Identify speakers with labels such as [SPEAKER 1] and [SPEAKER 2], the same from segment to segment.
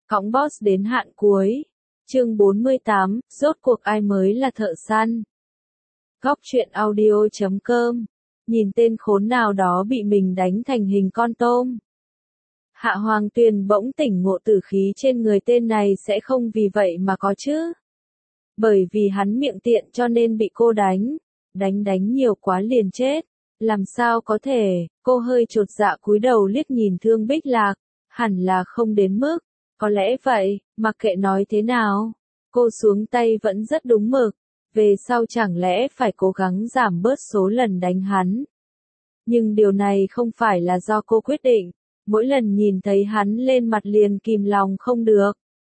[SPEAKER 1] Cõng boss đến hạn cuối. Chương 48, rốt cuộc ai mới là thợ săn. Góc truyện audio.com. Nhìn tên khốn nào đó bị mình đánh thành hình con tôm. Hạ Hoàng Tuyền bỗng tỉnh ngộ tử khí trên người tên này sẽ không vì vậy mà có chứ. Bởi vì hắn miệng tiện cho nên bị cô đánh. Đánh nhiều quá liền chết. Làm sao có thể, cô hơi chột dạ cúi đầu liếc nhìn Thương Bích Lạc. Hẳn là không đến mức. Có lẽ vậy, mặc kệ nói thế nào. Cô xuống tay vẫn rất đúng mực. Về sau chẳng lẽ phải cố gắng giảm bớt số lần đánh hắn. Nhưng điều này không phải là do cô quyết định. Mỗi lần nhìn thấy hắn lên mặt liền kìm lòng không được.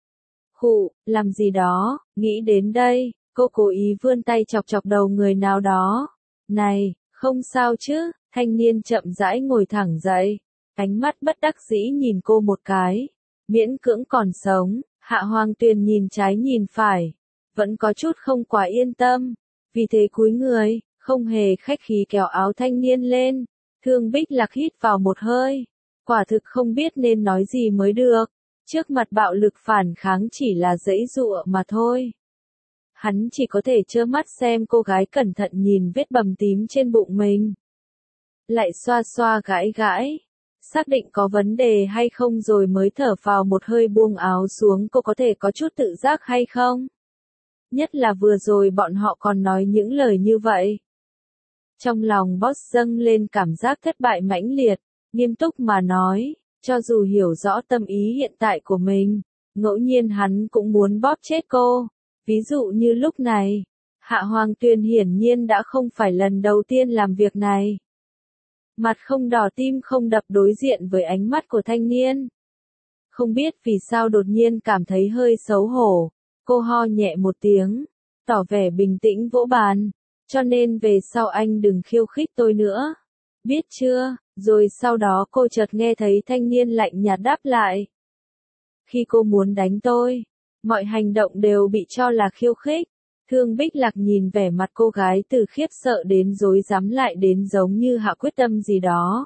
[SPEAKER 1] Khụ, làm gì đó, nghĩ đến đây, cô cố ý vươn tay chọc chọc đầu người nào đó. Này, không sao chứ, thanh niên chậm rãi ngồi thẳng dậy. Ánh mắt bất đắc dĩ nhìn cô một cái. Miễn cưỡng còn sống, Hạ Hoàng Tuyền nhìn trái nhìn phải. Vẫn có chút không quá yên tâm. Vì thế cúi người, không hề khách khí kéo áo thanh niên lên. Thương Bích Lạc hít vào một hơi. Quả thực không biết nên nói gì mới được. Trước mặt bạo lực phản kháng chỉ là giãy giụa mà thôi. Hắn chỉ có thể trơ mắt xem cô gái cẩn thận nhìn vết bầm tím trên bụng mình. Lại xoa xoa gãi gãi. Xác định có vấn đề hay không rồi mới thở phào một hơi buông áo xuống. Cô có thể có chút tự giác hay không? Nhất là vừa rồi bọn họ còn nói những lời như vậy. Trong lòng boss dâng lên cảm giác thất bại mãnh liệt. Nghiêm túc mà nói, cho dù hiểu rõ tâm ý hiện tại của mình, ngẫu nhiên hắn cũng muốn bóp chết cô. Ví dụ như lúc này, Hạ Hoàng Tuyền hiển nhiên đã không phải lần đầu tiên làm việc này. Mặt không đỏ tim không đập đối diện với ánh mắt của thanh niên. Không biết vì sao đột nhiên cảm thấy hơi xấu hổ, cô ho nhẹ một tiếng, tỏ vẻ bình tĩnh vỗ bàn, cho nên về sau anh đừng khiêu khích tôi nữa. Biết chưa? Rồi sau đó cô chợt nghe thấy thanh niên lạnh nhạt đáp lại. Khi cô muốn đánh tôi, mọi hành động đều bị cho là khiêu khích. Thương Bích Lạc nhìn vẻ mặt cô gái từ khiếp sợ đến rối rắm lại đến giống như hạ quyết tâm gì đó.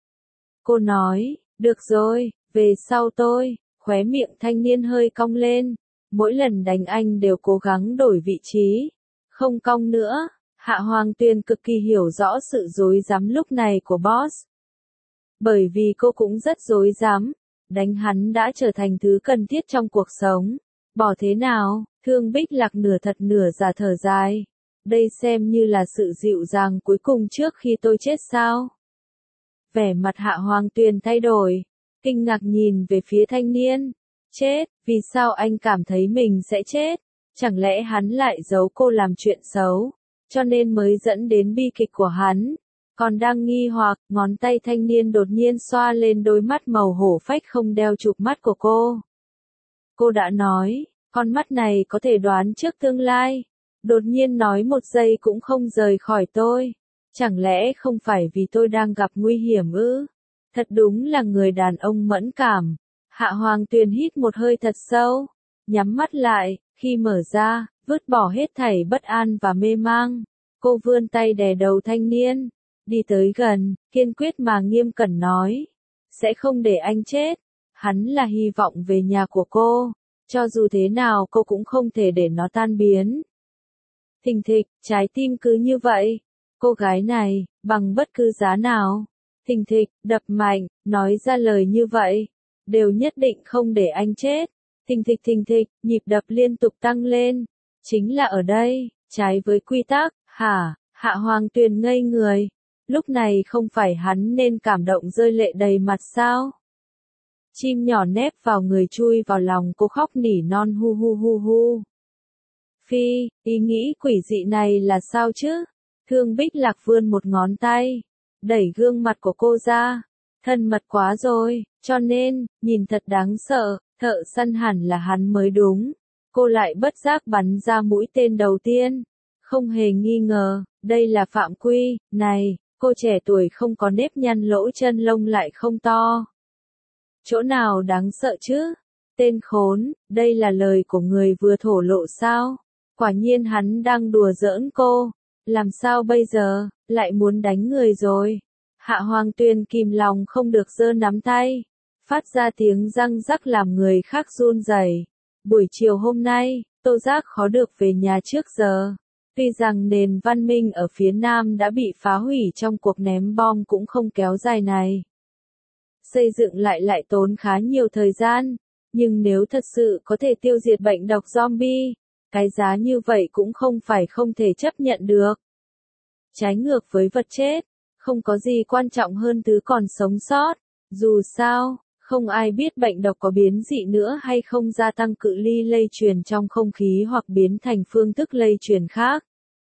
[SPEAKER 1] Cô nói, được rồi, về sau tôi, khóe miệng thanh niên hơi cong lên. Mỗi lần đánh anh đều cố gắng đổi vị trí. Không cong nữa, Hạ Hoàng Tuyền cực kỳ hiểu rõ sự rối rắm lúc này của boss. Bởi vì cô cũng rất rối rắm, đánh hắn đã trở thành thứ cần thiết trong cuộc sống. Bỏ thế nào, Thương Bích Lạc nửa thật nửa giả thở dài. Đây xem như là sự dịu dàng cuối cùng trước khi tôi chết sao? Vẻ mặt Hạ Hoàng Tuyền thay đổi, kinh ngạc nhìn về phía thanh niên. Chết, vì sao anh cảm thấy mình sẽ chết? Chẳng lẽ hắn lại giấu cô làm chuyện xấu, cho nên mới dẫn đến bi kịch của hắn? Còn đang nghi hoặc, ngón tay thanh niên đột nhiên xoa lên đôi mắt màu hổ phách không đeo chụp mắt của cô. Cô đã nói, con mắt này có thể đoán trước tương lai. Đột nhiên nói một giây cũng không rời khỏi tôi. Chẳng lẽ không phải vì tôi đang gặp nguy hiểm ư? Thật đúng là người đàn ông mẫn cảm. Hạ Hoàng Tuyền hít một hơi thật sâu, nhắm mắt lại, khi mở ra, vứt bỏ hết thảy bất an và mê mang. Cô vươn tay đè đầu thanh niên, đi tới gần, kiên quyết mà nghiêm cẩn nói. Sẽ không để anh chết. Hắn là hy vọng về nhà của cô. Cho dù thế nào cô cũng không thể để nó tan biến. Thình thịch, trái tim cứ như vậy. Cô gái này, bằng bất cứ giá nào. Thình thịch, đập mạnh, nói ra lời như vậy. Đều nhất định không để anh chết. Thình thịch, nhịp đập liên tục tăng lên. Chính là ở đây, trái với quy tắc, hả? Hạ Hoàng Tuyền ngây người. Lúc này không phải hắn nên cảm động rơi lệ đầy mặt sao? Chim nhỏ nép vào người chui vào lòng cô khóc nỉ non hu hu hu hu. Phi, ý nghĩ quỷ dị này là sao chứ? Thương Bích Lạc vươn một ngón tay, đẩy gương mặt của cô ra. Thân mật quá rồi, cho nên, nhìn thật đáng sợ, thợ săn hẳn là hắn mới đúng. Cô lại bất giác bắn ra mũi tên đầu tiên. Không hề nghi ngờ, đây là phạm quy. Này, cô trẻ tuổi không có nếp nhăn lỗ chân lông lại không to. Chỗ nào đáng sợ chứ? Tên khốn, đây là lời của người vừa thổ lộ sao? Quả nhiên hắn đang đùa giỡn cô. Làm sao bây giờ, lại muốn đánh người rồi? Hạ Hoàng Tuyền kìm lòng không được giơ nắm tay. phát ra tiếng răng rắc làm người khác run rẩy. Buổi chiều hôm nay, Tô Giác khó được về nhà trước giờ. Tuy rằng nền văn minh ở phía Nam đã bị phá hủy trong cuộc ném bom cũng không kéo dài này. Xây dựng lại tốn khá nhiều thời gian, nhưng nếu thật sự có thể tiêu diệt bệnh độc zombie, cái giá như vậy cũng không phải không thể chấp nhận được. Trái ngược với vật chết, không có gì quan trọng hơn thứ còn sống sót. Dù sao, không ai biết bệnh độc có biến dị nữa hay không, gia tăng cự ly lây truyền trong không khí hoặc biến thành phương thức lây truyền khác.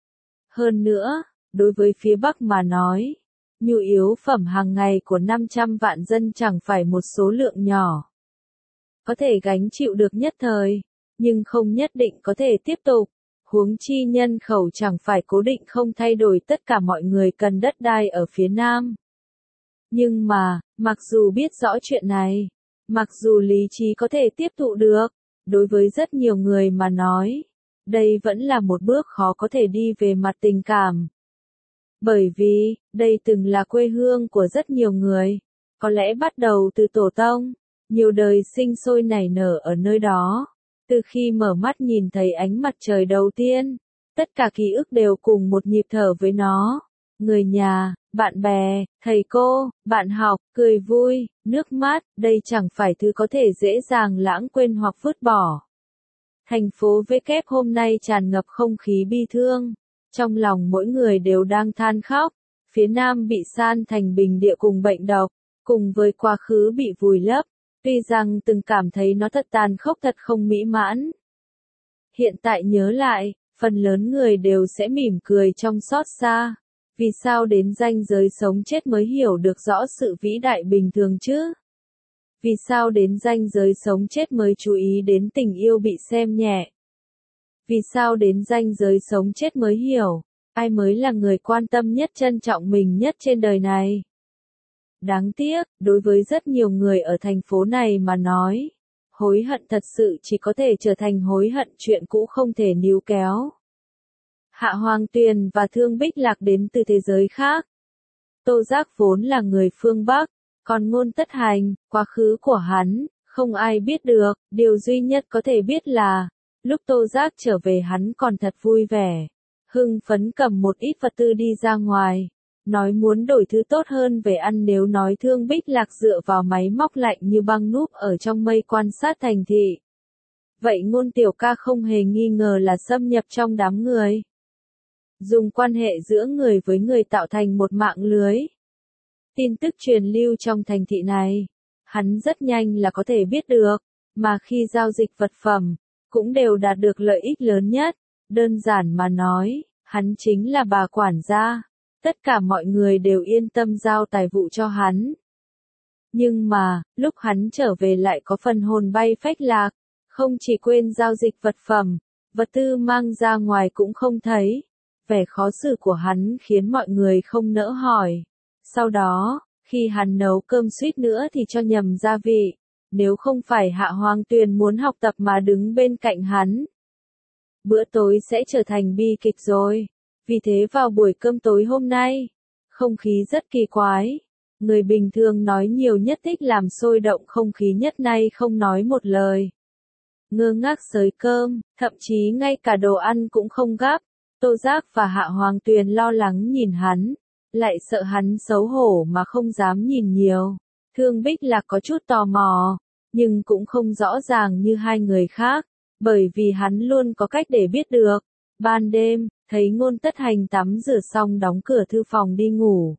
[SPEAKER 1] Hơn nữa, đối với phía Bắc mà nói, nhu yếu phẩm hàng ngày của 500 vạn dân chẳng phải một số lượng nhỏ. Có thể gánh chịu được nhất thời, nhưng không nhất định có thể tiếp tục. Huống chi nhân khẩu chẳng phải cố định không thay đổi, tất cả mọi người cần đất đai ở phía Nam. Nhưng mà, mặc dù biết rõ chuyện này, mặc dù lý trí có thể tiếp thụ được, đối với rất nhiều người mà nói, đây vẫn là một bước khó có thể đi về mặt tình cảm. Bởi vì, đây từng là quê hương của rất nhiều người, có lẽ bắt đầu từ tổ tông, nhiều đời sinh sôi nảy nở ở nơi đó. Từ khi mở mắt nhìn thấy ánh mặt trời đầu tiên, tất cả ký ức đều cùng một nhịp thở với nó. Người nhà, bạn bè, thầy cô, bạn học, cười vui, nước mắt, đây chẳng phải thứ có thể dễ dàng lãng quên hoặc vứt bỏ. Thành phố W hôm nay tràn ngập không khí bi thương. Trong lòng mỗi người đều đang than khóc. Phía Nam bị san thành bình địa cùng bệnh độc, cùng với quá khứ bị vùi lấp. Tuy rằng từng cảm thấy nó thật tàn khốc, thật không mỹ mãn. Hiện tại nhớ lại, phần lớn người đều sẽ mỉm cười trong xót xa. Vì sao đến ranh giới sống chết mới hiểu được rõ sự vĩ đại bình thường chứ? Vì sao đến ranh giới sống chết mới chú ý đến tình yêu bị xem nhẹ? Vì sao đến ranh giới sống chết mới hiểu, ai mới là người quan tâm nhất, trân trọng mình nhất trên đời này? Đáng tiếc, đối với rất nhiều người ở thành phố này mà nói, hối hận thật sự chỉ có thể trở thành hối hận chuyện cũ không thể níu kéo. Hạ Hoàng Tuyền và Thương Bích Lạc đến từ thế giới khác. Tô Giác vốn là người phương Bắc, còn Ngôn Tất Hành, quá khứ của hắn, không ai biết được, điều duy nhất có thể biết là, lúc Tô Giác trở về hắn còn thật vui vẻ, hưng phấn cầm một ít vật tư đi ra ngoài. Nói muốn đổi thứ tốt hơn về ăn, nếu nói Thương Bích Lạc dựa vào máy móc lạnh như băng núp ở trong mây quan sát thành thị. Vậy Ngôn tiểu ca không hề nghi ngờ là xâm nhập trong đám người. Dùng quan hệ giữa người với người tạo thành một mạng lưới. Tin tức truyền lưu trong thành thị này, hắn rất nhanh là có thể biết được, mà khi giao dịch vật phẩm, cũng đều đạt được lợi ích lớn nhất. Đơn giản mà nói, hắn chính là bà quản gia. Tất cả mọi người đều yên tâm giao tài vụ cho hắn. Nhưng mà, lúc hắn trở về lại có phần hồn bay phách lạc, không chỉ quên giao dịch vật phẩm, vật tư mang ra ngoài cũng không thấy. Vẻ khó xử của hắn khiến mọi người không nỡ hỏi. Sau đó, khi hắn nấu cơm suýt nữa thì cho nhầm gia vị, nếu không phải Hạ Hoàng Tuyền muốn học tập mà đứng bên cạnh hắn, bữa tối sẽ trở thành bi kịch rồi. Vì thế vào buổi cơm tối hôm nay, không khí rất kỳ quái. Người bình thường nói nhiều nhất thích làm sôi động không khí, nhất nay không nói một lời. Ngơ ngác xới cơm, thậm chí ngay cả đồ ăn cũng không gắp. Tô Giác và Hạ Hoàng Tuyền lo lắng nhìn hắn, lại sợ hắn xấu hổ mà không dám nhìn nhiều. Thương Bích Lạc có chút tò mò, nhưng cũng không rõ ràng như hai người khác, bởi vì hắn luôn có cách để biết được. Ban đêm, thấy Ngôn Tất Hành tắm rửa xong đóng cửa thư phòng đi ngủ.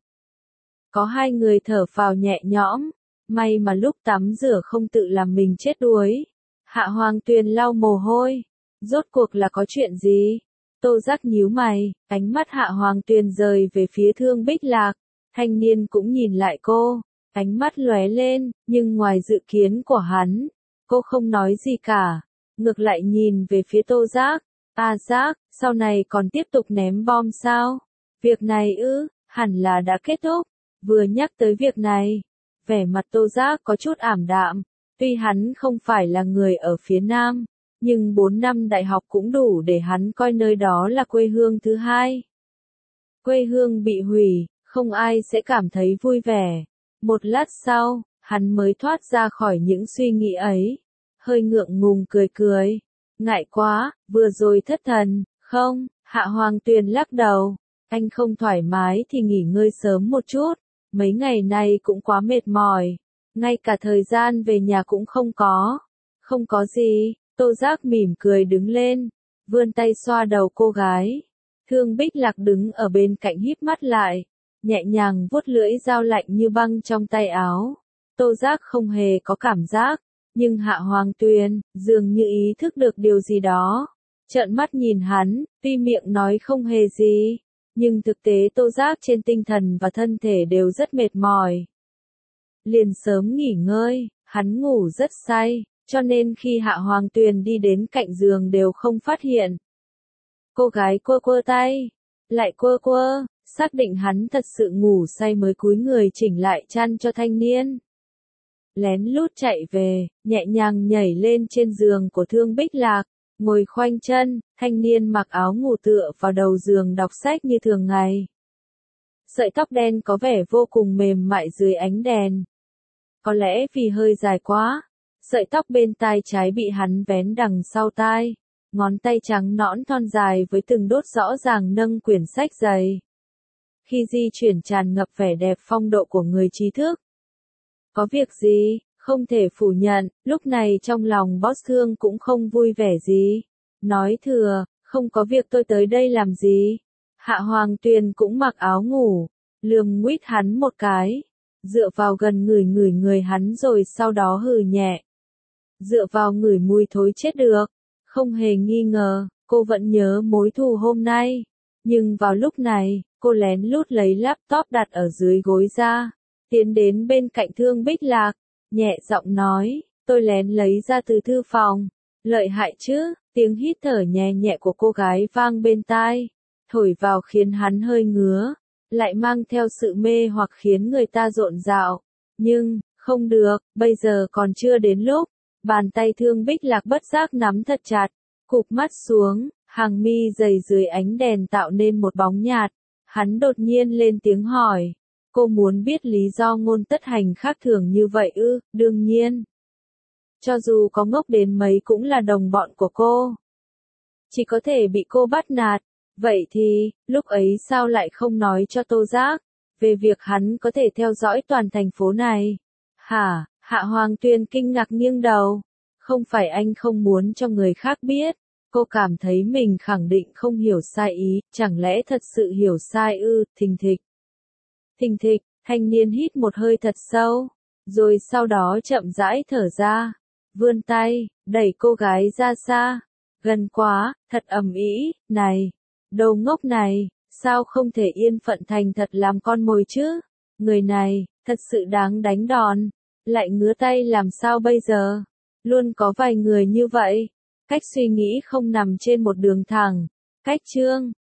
[SPEAKER 1] Có hai người thở phào nhẹ nhõm, may mà lúc tắm rửa không tự làm mình chết đuối. Hạ Hoàng Tuyền lau mồ hôi, rốt cuộc là có chuyện gì? Tô Giác nhíu mày, ánh mắt Hạ Hoàng Tuyền rời về phía Thương Bích Lạc, thanh niên cũng nhìn lại cô, ánh mắt lóe lên, nhưng ngoài dự kiến của hắn, cô không nói gì cả, ngược lại nhìn về phía Tô Giác. Giác, sau này còn tiếp tục ném bom sao? Việc này hẳn là đã kết thúc. Vừa nhắc tới việc này, vẻ mặt Tô Giác có chút ảm đạm, tuy hắn không phải là người ở phía Nam, nhưng 4 năm đại học cũng đủ để hắn coi nơi đó là quê hương thứ hai. Quê hương bị hủy, không ai sẽ cảm thấy vui vẻ. Một lát sau, hắn mới thoát ra khỏi những suy nghĩ ấy. Hơi ngượng ngùng cười cười. Ngại quá, vừa rồi thất thần, không, Hạ Hoàng Tuyền lắc đầu. Anh không thoải mái thì nghỉ ngơi sớm một chút, mấy ngày nay cũng quá mệt mỏi, ngay cả thời gian về nhà cũng không có. Không có gì, Tô Giác mỉm cười đứng lên, vươn tay xoa đầu cô gái. Thương Bích Lạc đứng ở bên cạnh híp mắt lại, nhẹ nhàng vuốt lưỡi dao lạnh như băng trong tay áo. Tô Giác không hề có cảm giác, nhưng Hạ Hoàng Tuyền dường như ý thức được điều gì đó. Trợn mắt nhìn hắn, tuy miệng nói không hề gì, nhưng thực tế Tô Giác trên tinh thần và thân thể đều rất mệt mỏi. Liền sớm nghỉ ngơi, hắn ngủ rất say, cho nên khi Hạ Hoàng Tuyền đi đến cạnh giường đều không phát hiện. Cô gái quơ quơ tay, lại quơ quơ, xác định hắn thật sự ngủ say mới cúi người chỉnh lại chăn cho thanh niên. Lén lút chạy về, nhẹ nhàng nhảy lên trên giường của Thương Bích Lạc, ngồi khoanh chân, thanh niên mặc áo ngủ tựa vào đầu giường đọc sách như thường ngày. Sợi tóc đen có vẻ vô cùng mềm mại dưới ánh đèn. Có lẽ vì hơi dài quá, sợi tóc bên tai trái bị hắn vén đằng sau tai, ngón tay trắng nõn thon dài với từng đốt rõ ràng nâng quyển sách dày. Khi di chuyển tràn ngập vẻ đẹp phong độ của người trí thức. Có việc gì, không thể phủ nhận, lúc này trong lòng Boss Thương cũng không vui vẻ gì. Nói thừa, không có việc tôi tới đây làm gì. Hạ Hoàng Tuyền cũng mặc áo ngủ, lườm nguýt hắn một cái, dựa vào gần người hắn rồi sau đó hừ nhẹ. Dựa vào ngửi mùi thối chết được, không hề nghi ngờ, cô vẫn nhớ mối thù hôm nay. Nhưng vào lúc này, cô lén lút lấy laptop đặt ở dưới gối ra, tiến đến bên cạnh Thương Bích Lạc, nhẹ giọng nói, tôi lén lấy ra từ thư phòng. Lợi hại chứ, tiếng hít thở nhẹ nhẹ của cô gái vang bên tai, thổi vào khiến hắn hơi ngứa, lại mang theo sự mê hoặc khiến người ta rộn rạo. Nhưng, không được, bây giờ còn chưa đến lúc. Bàn tay Thương Bích Lạc bất giác nắm thật chặt, cụp mắt xuống, hàng mi dày dưới ánh đèn tạo nên một bóng nhạt. Hắn đột nhiên lên tiếng hỏi, cô muốn biết lý do Ngôn Tất Hành khác thường như vậy ư? Đương nhiên. Cho dù có ngốc đến mấy cũng là đồng bọn của cô. Chỉ có thể bị cô bắt nạt. Vậy thì, lúc ấy sao lại không nói cho Tô Giác, về việc hắn có thể theo dõi toàn thành phố này? Hả? Hạ Hoàng Tuyền kinh ngạc nghiêng đầu. Không phải anh không muốn cho người khác biết. Cô cảm thấy mình khẳng định không hiểu sai ý, chẳng lẽ thật sự hiểu sai ư? Thình thịch. Thình thịch, thanh niên hít một hơi thật sâu, rồi sau đó chậm rãi thở ra, vươn tay, đẩy cô gái ra xa. Gần quá, thật ầm ĩ, này, đồ ngốc này, sao không thể yên phận thành thật làm con mồi chứ? Người này, thật sự đáng đánh đòn, lại ngứa tay làm sao bây giờ? Luôn có vài người như vậy, cách suy nghĩ không nằm trên một đường thẳng. Cách chương